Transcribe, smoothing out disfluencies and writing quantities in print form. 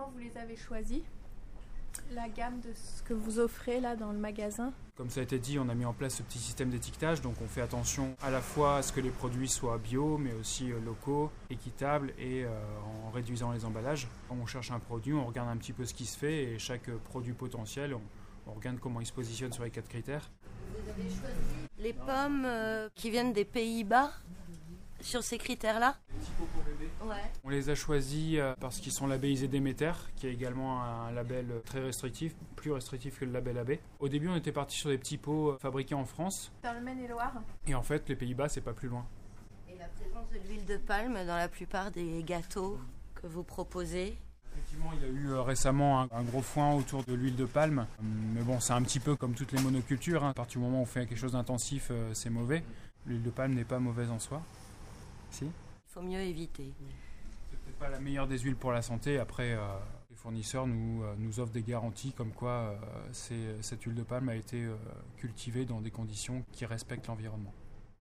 comment vous les avez choisis? La gamme de ce que vous offrez là dans le magasin? Comme ça a été dit, on a mis en place ce petit système d'étiquetage, donc on fait attention à la fois à ce que les produits soient bio, mais aussi locaux, équitables et en réduisant les emballages. On cherche un produit, on regarde un petit peu ce qui se fait et chaque produit potentiel, on regarde comment il se positionne sur les 4 critères. Vous avez choisi les pommes qui viennent des Pays-Bas sur ces critères-là? Ouais. On les a choisis parce qu'ils sont labellisés Déméter, qui est également un label très restrictif, plus restrictif que le label AB. Au début, on était parti sur des petits pots fabriqués en France. Dans le Maine-et-Loire. Et en fait, les Pays-Bas, c'est pas plus loin. Et la présence de l'huile de palme dans la plupart des gâteaux que vous proposez? Effectivement, il y a eu récemment un gros foin autour de l'huile de palme. Mais bon, c'est un petit peu comme toutes les monocultures. À partir du moment où on fait quelque chose d'intensif, c'est mauvais. L'huile de palme n'est pas mauvaise en soi. Si. Il faut mieux éviter. C'est peut-être pas la meilleure des huiles pour la santé. Après, les fournisseurs nous offrent des garanties comme quoi cette huile de palme a été cultivée dans des conditions qui respectent l'environnement.